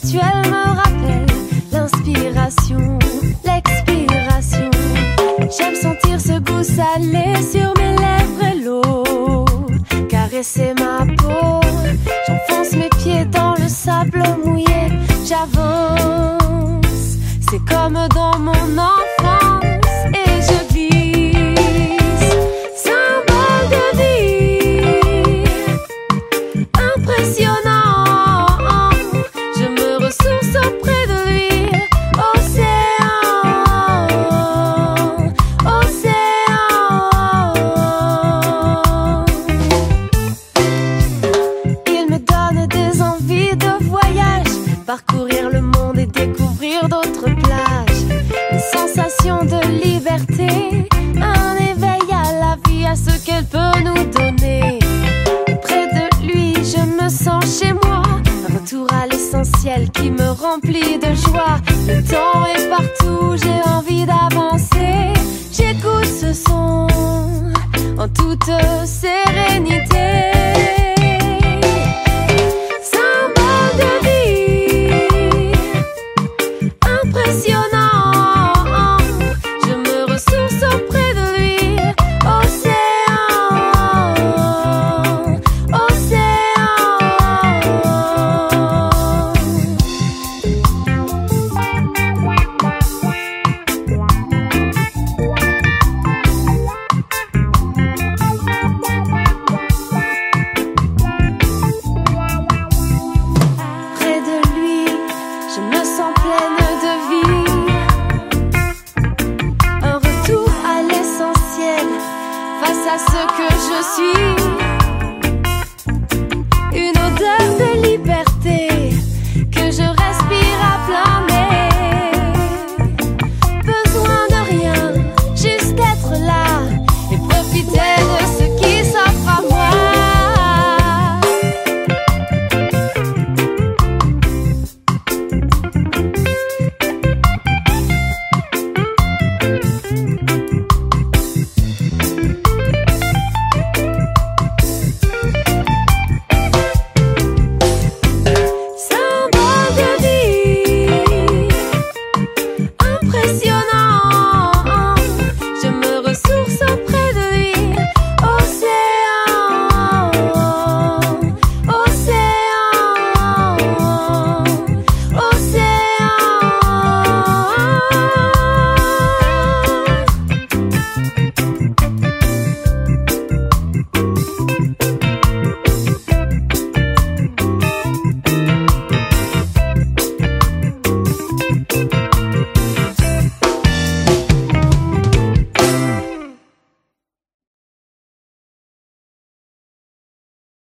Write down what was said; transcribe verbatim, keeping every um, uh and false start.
gestuelle me rappelle l'inspiration, l'expiration. J'aime sentir ce goût salé sur mes lèvres et l'eau caresser ma peau. J'enfonce mes pieds dans le sable mouillé, j'avance, c'est comme dans mon enfance et je glisse, symbole de vie, impressionnant. Je me ressource auprès de lui, océan, océan. Il me donne des envies de voyage, parcourir le monde et découvrir d'autres plages. Une sensation de liberté, un éveil à la vie, à ce qu'elle peut nous donner. Près de lui, je me sens chez moi, un retour à l'essentiel qui me remplit de joie. Le temps est partout, j'ai envie d'avancer. J'écoute ce son en toute sérénité.